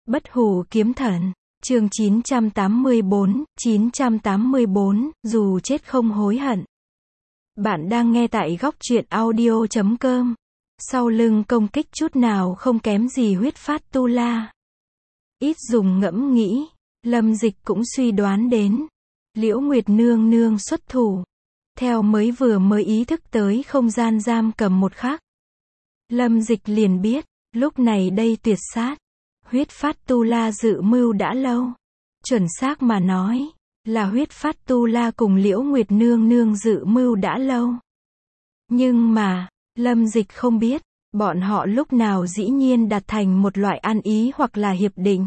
Bất hủ kiếm thần, chương 984, dù chết không hối hận. Bạn đang nghe tại góc truyện audio.com. Sau lưng công kích chút nào không kém gì huyết phát tu la. Ít dùng ngẫm nghĩ, Lâm Dịch cũng suy đoán đến. Liễu Nguyệt nương nương xuất thủ. Theo mới ý thức tới không gian giam cầm một khắc. Lâm Dịch liền biết, lúc này đây tuyệt sát. Huyết phát tu la dự mưu đã lâu. Chuẩn xác mà nói, là huyết phát tu la cùng Liễu Nguyệt nương nương dự mưu đã lâu. Nhưng mà, Lâm Dịch không biết, bọn họ lúc nào dĩ nhiên đặt thành một loại ăn ý hoặc là hiệp định.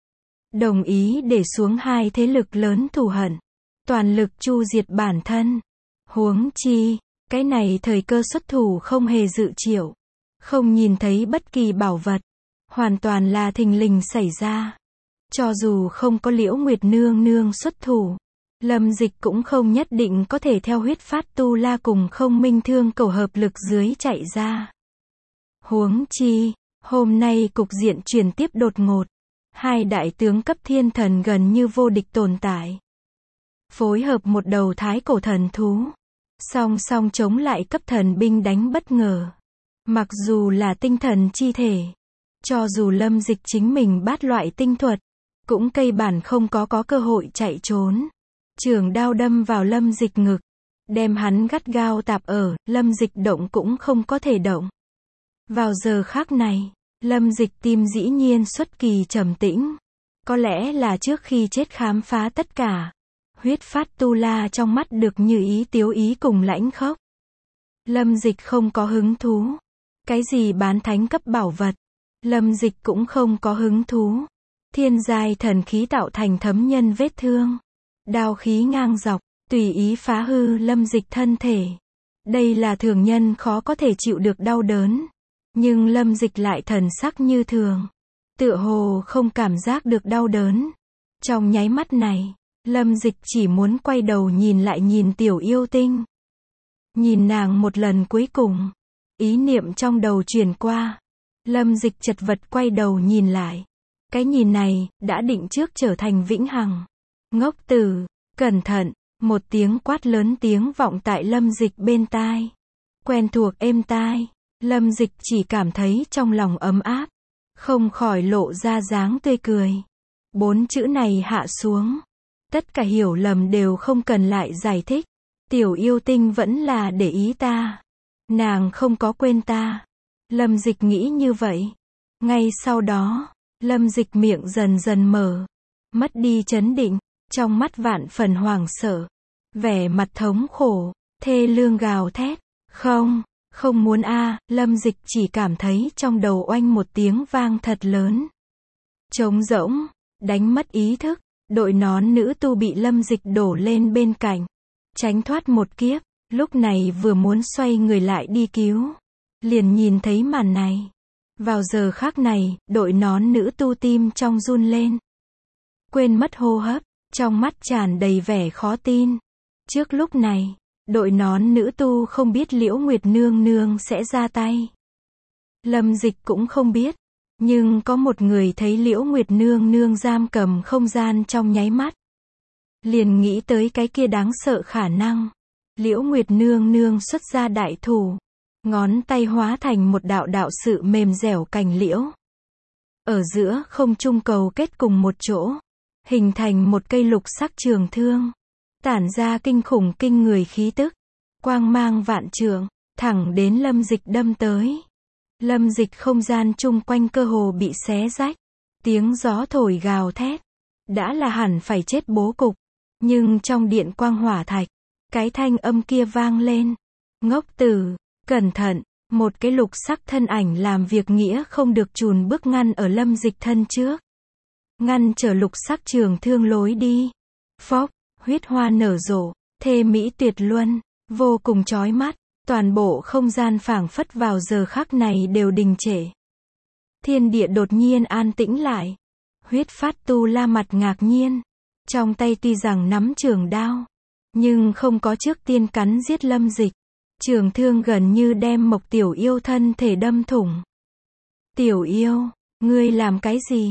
Đồng ý để xuống hai thế lực lớn thù hận. Toàn lực chu diệt bản thân. Huống chi, cái này thời cơ xuất thủ không hề dự triệu. Không nhìn thấy bất kỳ bảo vật. Hoàn toàn là thình lình xảy ra. Cho dù không có Liễu Nguyệt nương nương xuất thủ, Lâm Dịch cũng không nhất định có thể theo huyết phát tu la cùng không minh thương cầu hợp lực dưới chạy ra. Huống chi, hôm nay cục diện chuyển tiếp đột ngột. Hai đại tướng cấp thiên thần gần như vô địch tồn tại. Phối hợp một đầu thái cổ thần thú. Song song chống lại cấp thần binh đánh bất ngờ. Mặc dù là tinh thần chi thể. Cho dù Lâm Dịch chính mình bát loại tinh thuật, cũng cây bản không có cơ hội chạy trốn. Trường đao đâm vào Lâm Dịch ngực, đem hắn gắt gao tạp ở, Lâm Dịch động cũng không có thể động. Vào giờ khác này, Lâm Dịch tim dĩ nhiên xuất kỳ trầm tĩnh. Có lẽ là trước khi chết khám phá tất cả. Huyết phát tu la trong mắt được như ý tiếu ý cùng lãnh khốc. Lâm Dịch không có hứng thú. Cái gì bán thánh cấp bảo vật, Lâm Dịch cũng không có hứng thú. Thiên giai thần khí tạo thành thấm nhân vết thương. Đao khí ngang dọc, tùy ý phá hư Lâm Dịch thân thể. Đây là thường nhân khó có thể chịu được đau đớn. Nhưng Lâm Dịch lại thần sắc như thường. Tựa hồ không cảm giác được đau đớn. Trong nháy mắt này, Lâm Dịch chỉ muốn quay đầu nhìn lại nhìn tiểu yêu tinh. Nhìn nàng một lần cuối cùng. Ý niệm trong đầu truyền qua. Lâm Dịch chật vật quay đầu nhìn lại. Cái nhìn này, đã định trước trở thành vĩnh hằng. Ngốc tử, cẩn thận, một tiếng quát lớn tiếng vọng tại Lâm Dịch bên tai. Quen thuộc êm tai, Lâm Dịch chỉ cảm thấy trong lòng ấm áp. Không khỏi lộ ra dáng tươi cười. 4 chữ này hạ xuống. Tất cả hiểu lầm đều không cần lại giải thích. Tiểu yêu tinh vẫn là để ý ta. Nàng không có quên ta. Lâm Dịch nghĩ như vậy. Ngay sau đó, Lâm Dịch miệng dần dần mở. Mất đi chấn định, trong mắt vạn phần hoảng sợ. Vẻ mặt thống khổ, thê lương gào thét. Không muốn Lâm Dịch chỉ cảm thấy trong đầu oanh một tiếng vang thật lớn. Trống rỗng, đánh mất ý thức, đội nón nữ tu bị Lâm Dịch đổ lên bên cạnh. Tránh thoát một kiếp, lúc này vừa muốn xoay người lại đi cứu. Liền nhìn thấy màn này. Vào giờ khác này, đội nón nữ tu tim trong run lên. Quên mất hô hấp, trong mắt tràn đầy vẻ khó tin. Trước lúc này, đội nón nữ tu không biết Liễu Nguyệt nương nương sẽ ra tay. Lâm Dịch cũng không biết. Nhưng có một người thấy Liễu Nguyệt nương nương giam cầm không gian trong nháy mắt. Liền nghĩ tới cái kia đáng sợ khả năng. Liễu Nguyệt nương nương xuất ra đại thủ. Ngón tay hóa thành một đạo sự mềm dẻo cành liễu. Ở giữa không trung cầu kết cùng một chỗ. Hình thành một cây lục sắc trường thương. Tản ra kinh khủng kinh người khí tức. Quang mang vạn trượng, thẳng đến Lâm Dịch đâm tới. Lâm Dịch không gian chung quanh cơ hồ bị xé rách. Tiếng gió thổi gào thét. Đã là hẳn phải chết bố cục. Nhưng trong điện quang hỏa thạch, cái thanh âm kia vang lên. Ngốc tử, cẩn thận, một cái lục sắc thân ảnh làm việc nghĩa không được chùn bước ngăn ở Lâm Dịch thân trước. Ngăn trở lục sắc trường thương lối đi. Phốc, huyết hoa nở rộ, thê mỹ tuyệt luân, vô cùng chói mắt. Toàn bộ không gian phảng phất vào giờ khắc này đều đình trệ. Thiên địa đột nhiên an tĩnh lại. Huyết phát tu la mặt ngạc nhiên. Trong tay tuy rằng nắm trường đao, nhưng không có trước tiên cắn giết Lâm Dịch. Trường thương gần như đem Mộc Tiểu Yêu thân thể đâm thủng. Tiểu Yêu, ngươi làm cái gì?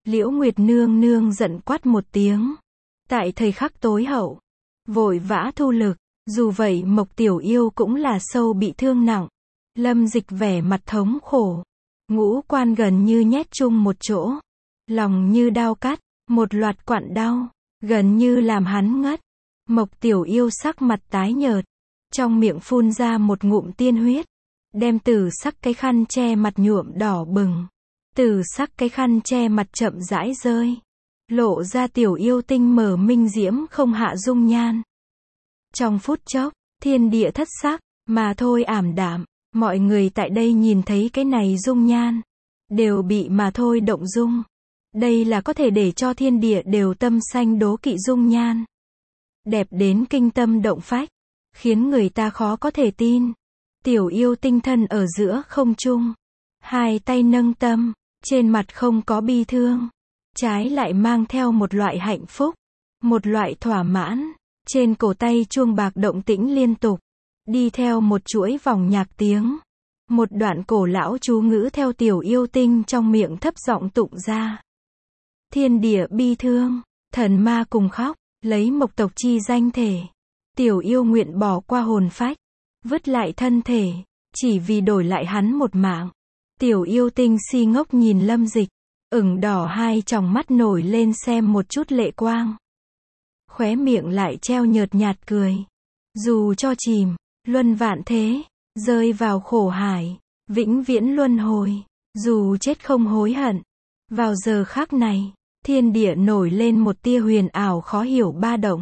Liễu Nguyệt nương nương giận quát một tiếng. Tại thời khắc tối hậu, vội vã thu lực, dù vậy Mộc Tiểu Yêu cũng là sâu bị thương nặng. Lâm Dịch vẻ mặt thống khổ, ngũ quan gần như nhét chung một chỗ, lòng như đao cắt, một loạt quặn đau, gần như làm hắn ngất. Mộc Tiểu Yêu sắc mặt tái nhợt, trong miệng phun ra một ngụm tiên huyết, đem tử sắc cái khăn che mặt nhuộm đỏ bừng. Tử sắc cái khăn che mặt chậm rãi rơi, lộ ra Tiểu Yêu tinh mở minh diễm không hạ dung nhan. Trong phút chốc, thiên địa thất sắc, mà thôi ảm đạm, mọi người tại đây nhìn thấy cái này dung nhan, đều bị mà thôi động dung. Đây là có thể để cho thiên địa đều tâm sanh đố kỵ dung nhan. Đẹp đến kinh tâm động phách, khiến người ta khó có thể tin. Tiểu Yêu tinh thân ở giữa không trung, hai tay nâng tâm, trên mặt không có bi thương, trái lại mang theo một loại hạnh phúc, một loại thỏa mãn. Trên cổ tay chuông bạc động tĩnh liên tục, đi theo một chuỗi vòng nhạc tiếng. Một đoạn cổ lão chú ngữ theo Tiểu Yêu tinh trong miệng thấp giọng tụng ra. Thiên địa bi thương, thần ma cùng khóc, lấy Mộc tộc chi danh thể. Tiểu Yêu nguyện bỏ qua hồn phách, vứt lại thân thể, chỉ vì đổi lại hắn một mạng. Tiểu Yêu tinh si ngốc nhìn Lâm Dịch, ửng đỏ hai tròng mắt nổi lên xem một chút lệ quang. Khóe miệng lại treo nhợt nhạt cười. Dù cho chìm, luân vạn thế, rơi vào khổ hải, vĩnh viễn luân hồi, dù chết không hối hận. Vào giờ khắc này, thiên địa nổi lên một tia huyền ảo khó hiểu ba động.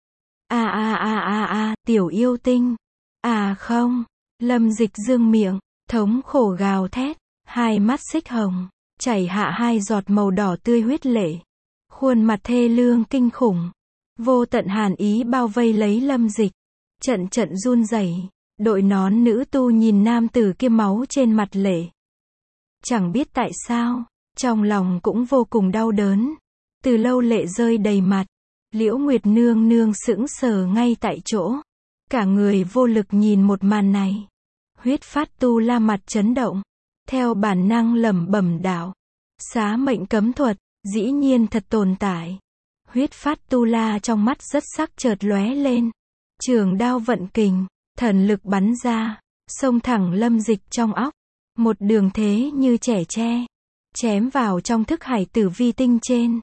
Tiểu Yêu tinh. Không. Lâm Dịch dương miệng, thống khổ gào thét, hai mắt xích hồng, chảy hạ hai giọt màu đỏ tươi huyết lệ. Khuôn mặt thê lương kinh khủng, vô tận hàn ý bao vây lấy Lâm Dịch, trận trận run rẩy. Đội nón nữ tu nhìn nam tử kia máu trên mặt lệ. Chẳng biết tại sao, trong lòng cũng vô cùng đau đớn. Từ lâu lệ rơi đầy mặt, Liễu Nguyệt nương nương sững sờ ngay tại chỗ. Cả người vô lực nhìn một màn này. Huyết Phát Tu La mặt chấn động, theo bản năng lẩm bẩm đạo. Xá mệnh cấm thuật, dĩ nhiên thật tồn tại. Huyết Phát Tu La trong mắt rất sắc chợt lóe lên. Trường đao vận kình, thần lực bắn ra, xông thẳng Lâm Dịch trong óc. Một đường thế như trẻ tre, chém vào trong thức hải tử vi tinh trên.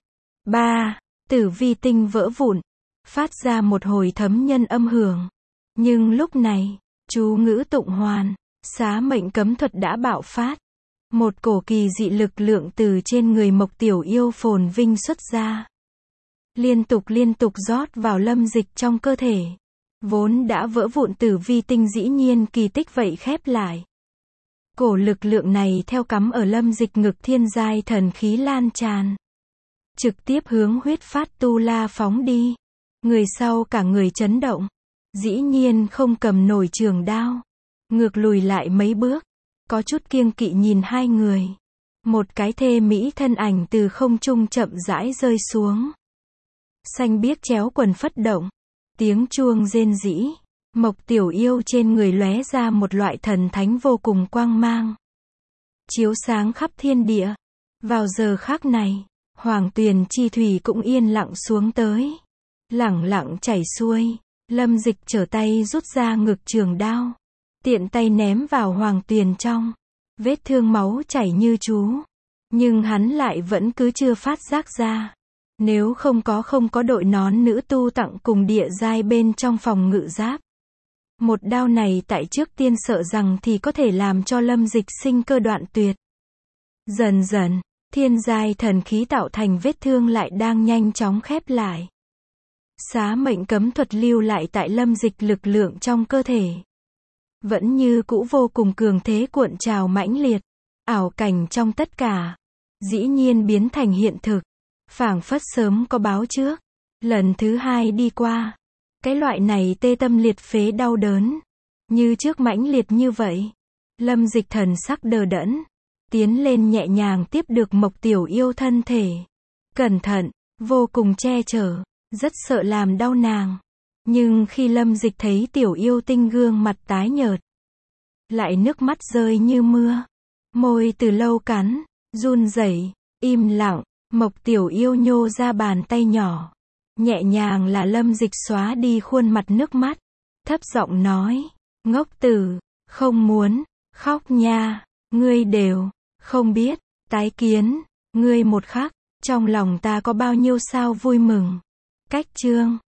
Tử vi tinh vỡ vụn, phát ra một hồi thấm nhân âm hưởng. Nhưng lúc này, chú ngữ tụng hoàn, xá mệnh cấm thuật đã bạo phát. Một cổ kỳ dị lực lượng từ trên người Mộc Tiểu Yêu phồn vinh xuất ra. Liên tục rót vào Lâm Dịch trong cơ thể. Vốn đã vỡ vụn tử vi tinh dĩ nhiên kỳ tích vậy khép lại. Cổ lực lượng này theo cắm ở Lâm Dịch ngực thiên giai thần khí lan tràn. Trực tiếp hướng Huyết Phát Tu La phóng đi. Người sau cả người chấn động. Dĩ nhiên không cầm nổi trường đao. Ngược lùi lại mấy bước. Có chút kiêng kỵ nhìn hai người. Một cái thê mỹ thân ảnh từ không trung chậm rãi rơi xuống. Xanh biếc chéo quần phất động. Tiếng chuông rên rĩ. Mộc Tiểu Yêu trên người lóe ra một loại thần thánh vô cùng quang mang. Chiếu sáng khắp thiên địa. Vào giờ khắc này, Hoàng Tuyền chi thủy cũng yên lặng xuống tới. Lẳng lặng chảy xuôi. Lâm Dịch trở tay rút ra ngực trường đao. Tiện tay ném vào Hoàng Tuyền trong. Vết thương máu chảy như chú. Nhưng hắn lại vẫn cứ chưa phát giác ra. Nếu không có đội nón nữ tu tặng cùng địa giai bên trong phòng ngự giáp. Một đao này tại trước tiên sợ rằng thì có thể làm cho Lâm Dịch sinh cơ đoạn tuyệt. Dần dần, thiên giai thần khí tạo thành vết thương lại đang nhanh chóng khép lại. Xá mệnh cấm thuật lưu lại tại Lâm Dịch lực lượng trong cơ thể. Vẫn như cũ vô cùng cường thế cuộn trào mãnh liệt. Ảo cảnh trong tất cả. Dĩ nhiên biến thành hiện thực. Phảng phất sớm có báo trước. Lần thứ hai đi qua. Cái loại này tê tâm liệt phế đau đớn. Như trước mãnh liệt như vậy. Lâm Dịch thần sắc đờ đẫn. Tiến lên nhẹ nhàng tiếp được Mộc Tiểu Yêu thân thể. Cẩn thận, vô cùng che chở. Rất sợ làm đau nàng. Nhưng khi Lâm Dịch thấy Tiểu Yêu tinh gương mặt tái nhợt. Lại nước mắt rơi như mưa. Môi từ lâu cắn, run rẩy, im lặng. Mộc Tiểu Yêu nhô ra bàn tay nhỏ, nhẹ nhàng là Lâm Dịch xóa đi khuôn mặt nước mắt, thấp giọng nói, ngốc tử, không muốn khóc nha, ngươi đều không biết, tái kiến ngươi một khắc, trong lòng ta có bao nhiêu sao vui mừng. Cách chương